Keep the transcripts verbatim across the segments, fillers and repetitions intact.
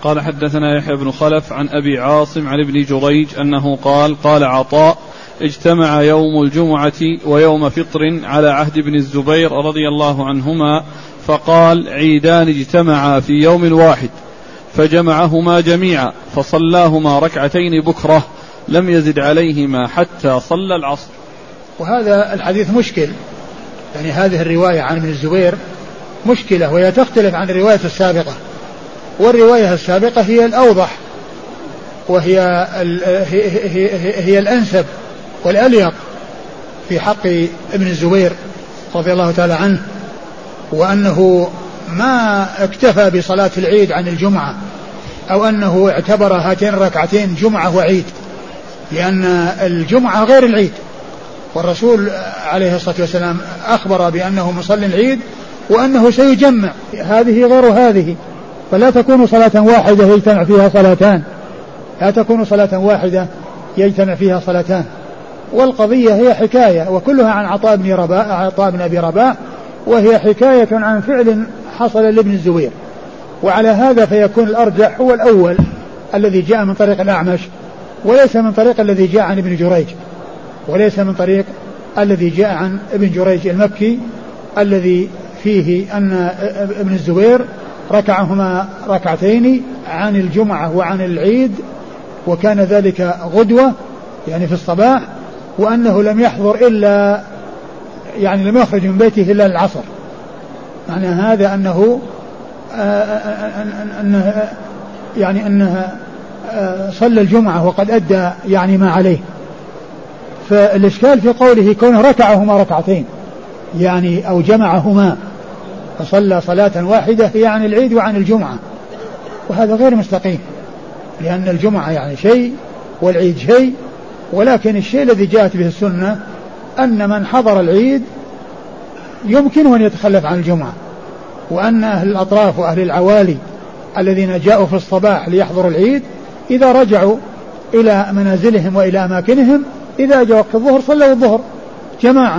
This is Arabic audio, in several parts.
قال حدثنا يحيى بن خلف عن أبي عاصم عن ابن جريج أنه قال قال عطاء اجتمع يوم الجمعة ويوم فطر على عهد ابن الزبير رضي الله عنهما فقال عيدان اجتمعا في يوم واحد فجمعهما جميعا فصلاهما ركعتين بكرة لم يزد عليهما حتى صلى العصر. وهذا الحديث مشكل، يعني هذه الرواية عن ابن الزبير مشكلة وهي تختلف عن الرواية السابقة، والرواية السابقة هي الأوضح وهي هي الأنسب والأليق في حق ابن الزبير رضي الله تعالى عنه، وأنه ما اكتفى بصلاة العيد عن الجمعة أو أنه اعتبر هاتين الركعتين جمعة وعيد، لأن الجمعة غير العيد، والرسول عليه الصلاة والسلام أخبر بأنه مصلي العيد وأنه سيجمع هذه غير هذه، فلا تكون صلاة واحدة يجتمع فيها صلاتان، لا تكون صلاة واحدة يجتمع فيها صلاتان. والقضية هي حكاية وكلها عن عطاء بن رباح عطاء بن أبي رباح، وهي حكاية عن فعل حصل لابن الزبير، وعلى هذا فيكون الأرجح هو الأول الذي جاء من طريق الأعمش، وليس من طريق الذي جاء عن ابن جريج، وليس من طريق الذي جاء عن ابن جريج المكي الذي فيه أن ابن الزبير ركعهما ركعتين عن الجمعة وعن العيد، وكان ذلك غدوة يعني في الصباح، وأنه لم يحضر إلا يعني لم يخرج من بيته إلا العصر. معنى هذا أنه أنه يعني أنه صلى الجمعة وقد أدى يعني ما عليه. فالإشكال في قوله كونه ركعهما ركعتين يعني أو جمعهما فصلى صلاة واحدة هي عن العيد وعن الجمعة، وهذا غير مستقيم، لأن الجمعة يعني شيء والعيد شيء، ولكن الشيء الذي جاءت به السنة أن من حضر العيد يمكنه أن يتخلف عن الجمعة، وأن أهل الأطراف وأهل العوالي الذين جاءوا في الصباح ليحضروا العيد إذا رجعوا إلى منازلهم وإلى أماكنهم إذا جاء وقت الظهر صلوا الظهر جماعة.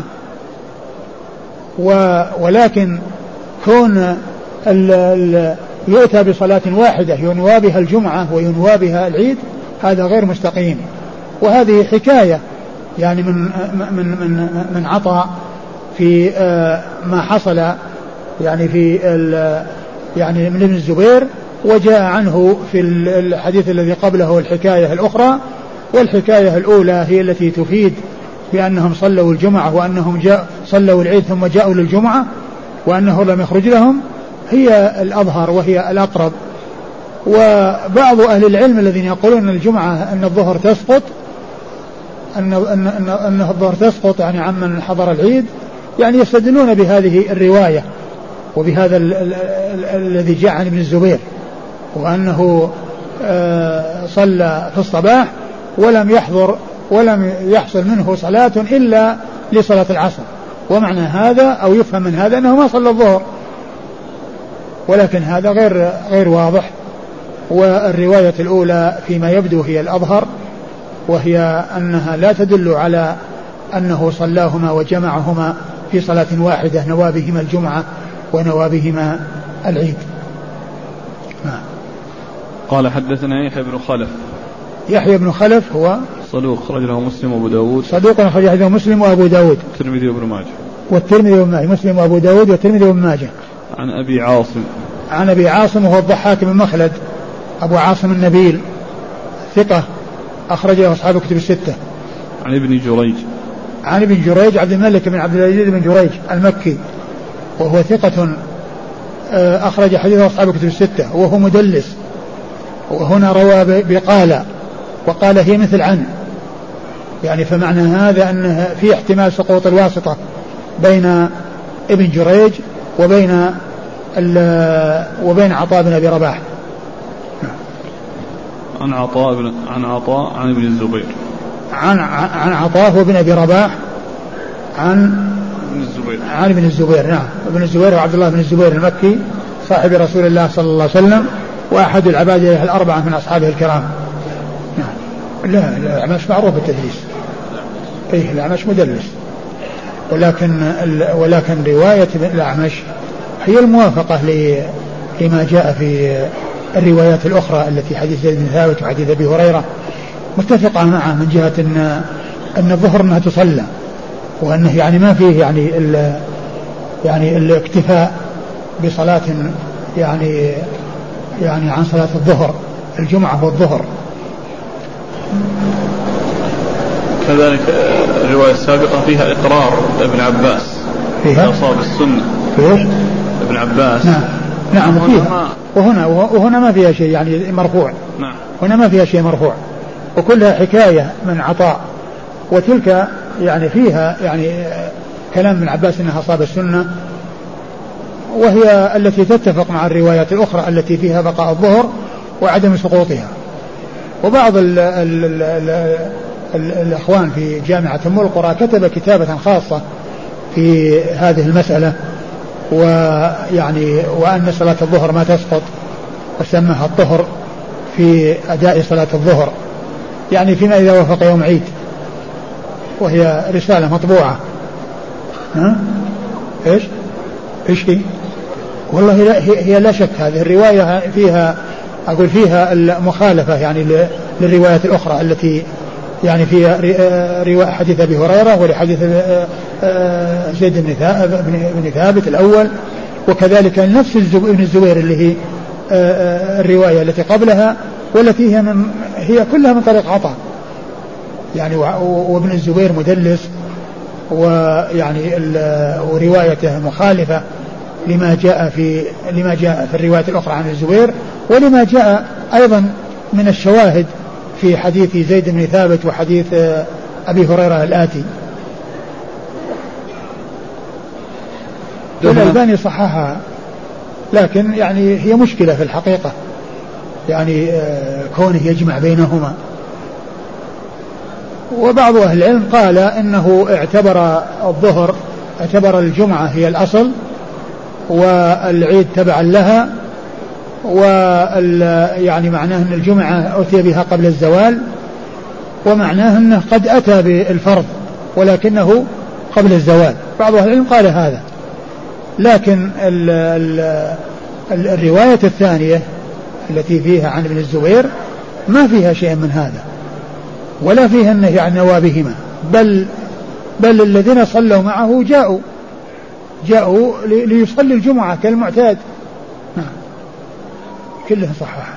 ولكن كون ال ال يؤتى بصلاة واحدة ينوى بها الجمعة وينوى بها العيد هذا غير مستقيم. وهذه حكاية يعني من من من من عطاء في ما حصل يعني في يعني من ابن الزبير، وجاء عنه في الحديث الذي قبله الحكاية الأخرى. والحكاية الأولى هي التي تفيد بأنهم صلوا الجمعة وأنهم جاء صلوا العيد ثم جاءوا للجمعة وأنه لم يخرج لهم، هي الأظهر وهي الأقرب. وبعض أهل العلم الذين يقولون أن الجمعة أن الظهر تسقط أن أن أن, أن الظهر تسقط يعني عمن حضر العيد، يعني يستدلون بهذه الرواية وبهذا الذي جاء عن ابن الزبير، وأنه صلى في الصباح ولم يحضر ولم يحصل منه صلاة إلا لصلاة العصر، ومعنى هذا أو يفهم من هذا أنه ما صلى الظهر، ولكن هذا غير غير واضح. والرواية الأولى فيما يبدو هي الأظهر، وهي أنها لا تدل على أنه صلاهما وجمعهما في صلاة واحدة نوى بهما الجمعة ونوى بهما العيد. قال حدثنا يحيى بن خلف. يحيى بن خلف هو صدوق خرج له مسلم وابو داود. صدوق خرج له مسلم وابو داود والترمذي وابن ماجه. والترمذي وابن ماجه مسلم وابو داود والترمذي وابن ماجه. عن ابي عاصم. عن ابي عاصم وهو الضحاك بن مخلد ابو عاصم النبيل ثقة أخرج له أصحاب كتب الستة. عن ابن جريج. عن ابن جريج عبد الملك بن عبد العزيز بن جريج المكي وهو ثقة أخرج حديثه أصحاب كتب الستة وهو مدلس، وهنا روى بقال وقال هي مثل عن، يعني فمعنى هذا أن في احتمال سقوط الواسطة بين ابن جريج وبين وبين عطاء بن أبي رباح. عن عطاء بن عن عطاء عن ابن الزبير. عن عن عطاء وابن أبي رباح عن ابن الزبير. عن ابن الزبير. نعم ابن الزبير وعبد الله بن الزبير المكي صاحب رسول الله صلى الله عليه وسلم وأحد العباد الأربعة من أصحابه الكرام. نعم. لا الأعمش معروف بالتدليس. إيه الأعمش مدلس، ولكن ولكن رواية الأعمش هي الموافقة لما جاء في الروايات الأخرى التي حديث زيد بن ثابت وحديث أبي هريرة متفقة معه من جهة أن أن الظهر أنها تصلى، وأنه يعني ما فيه يعني ال يعني الاكتفاء بصلاة يعني يعني عن صلاة الظهر الجمعة والظهر. كذلك الرواية السابقة فيها إقرار ابن عباس فيها أصاب السنة فيه؟ ابن عباس نعم نعم وهنا فيها ما وهنا وهنا ما فيها شيء يعني مرفوع. نعم هنا ما فيها شيء مرفوع وكلها حكاية من عطاء، وتلك يعني فيها يعني كلام ابن عباس انها أصاب السنة، وهي التي تتفق مع الروايات الأخرى التي فيها بقاء الظهر وعدم سقوطها. وبعض ال ال ال ال ال الأخوان في جامعة أم القرى كتب كتابة خاصة في هذه المسألة، ويعني وأن صلاة الظهر ما تسقط، وسمها الطهر في أداء صلاة الظهر، يعني فيما إذا وافق يوم عيد، وهي رسالة مطبوعة. ها؟ إيش؟ إيش هي؟ والله لا هي لا شك هذه الرواية فيها أقول فيها المخالفة يعني للروايات الأخرى التي يعني فيها رواية حديث أبي هريرة ولحديث زيد بن ثابت الأول، وكذلك نفس ابن الزبير اللي هي الرواية التي قبلها والتي هي من هي كلها من طريق عطاء يعني، وابن الزبير مدلس، ويعني وروايته مخالفة لما جاء في لما جاء في الروايات الأخرى عن الزبير، ولما جاء أيضا من الشواهد في حديث زيد بن ثابت وحديث أبي هريرة الآتي. والألباني صححها، لكن يعني هي مشكلة في الحقيقة يعني كونه يجمع بينهما. وبعض أهل العلم قال إنه اعتبر الظهر اعتبر الجمعة هي الأصل والعيد تبعا لها، ويعني معناه أن الجمعة أتي بها قبل الزوال، ومعناه أنه قد أتى بالفرض ولكنه قبل الزوال. بعض أهل العلم قال هذا، لكن ال ال ال الرواية الثانية التي فيها عن ابن الزبير ما فيها شيء من هذا، ولا فيها النهي عن نوابهما، بل بل الذين صلوا معه جاءوا جاءوا ليصلي الجمعة كالمعتاد. نعم كلها صححها.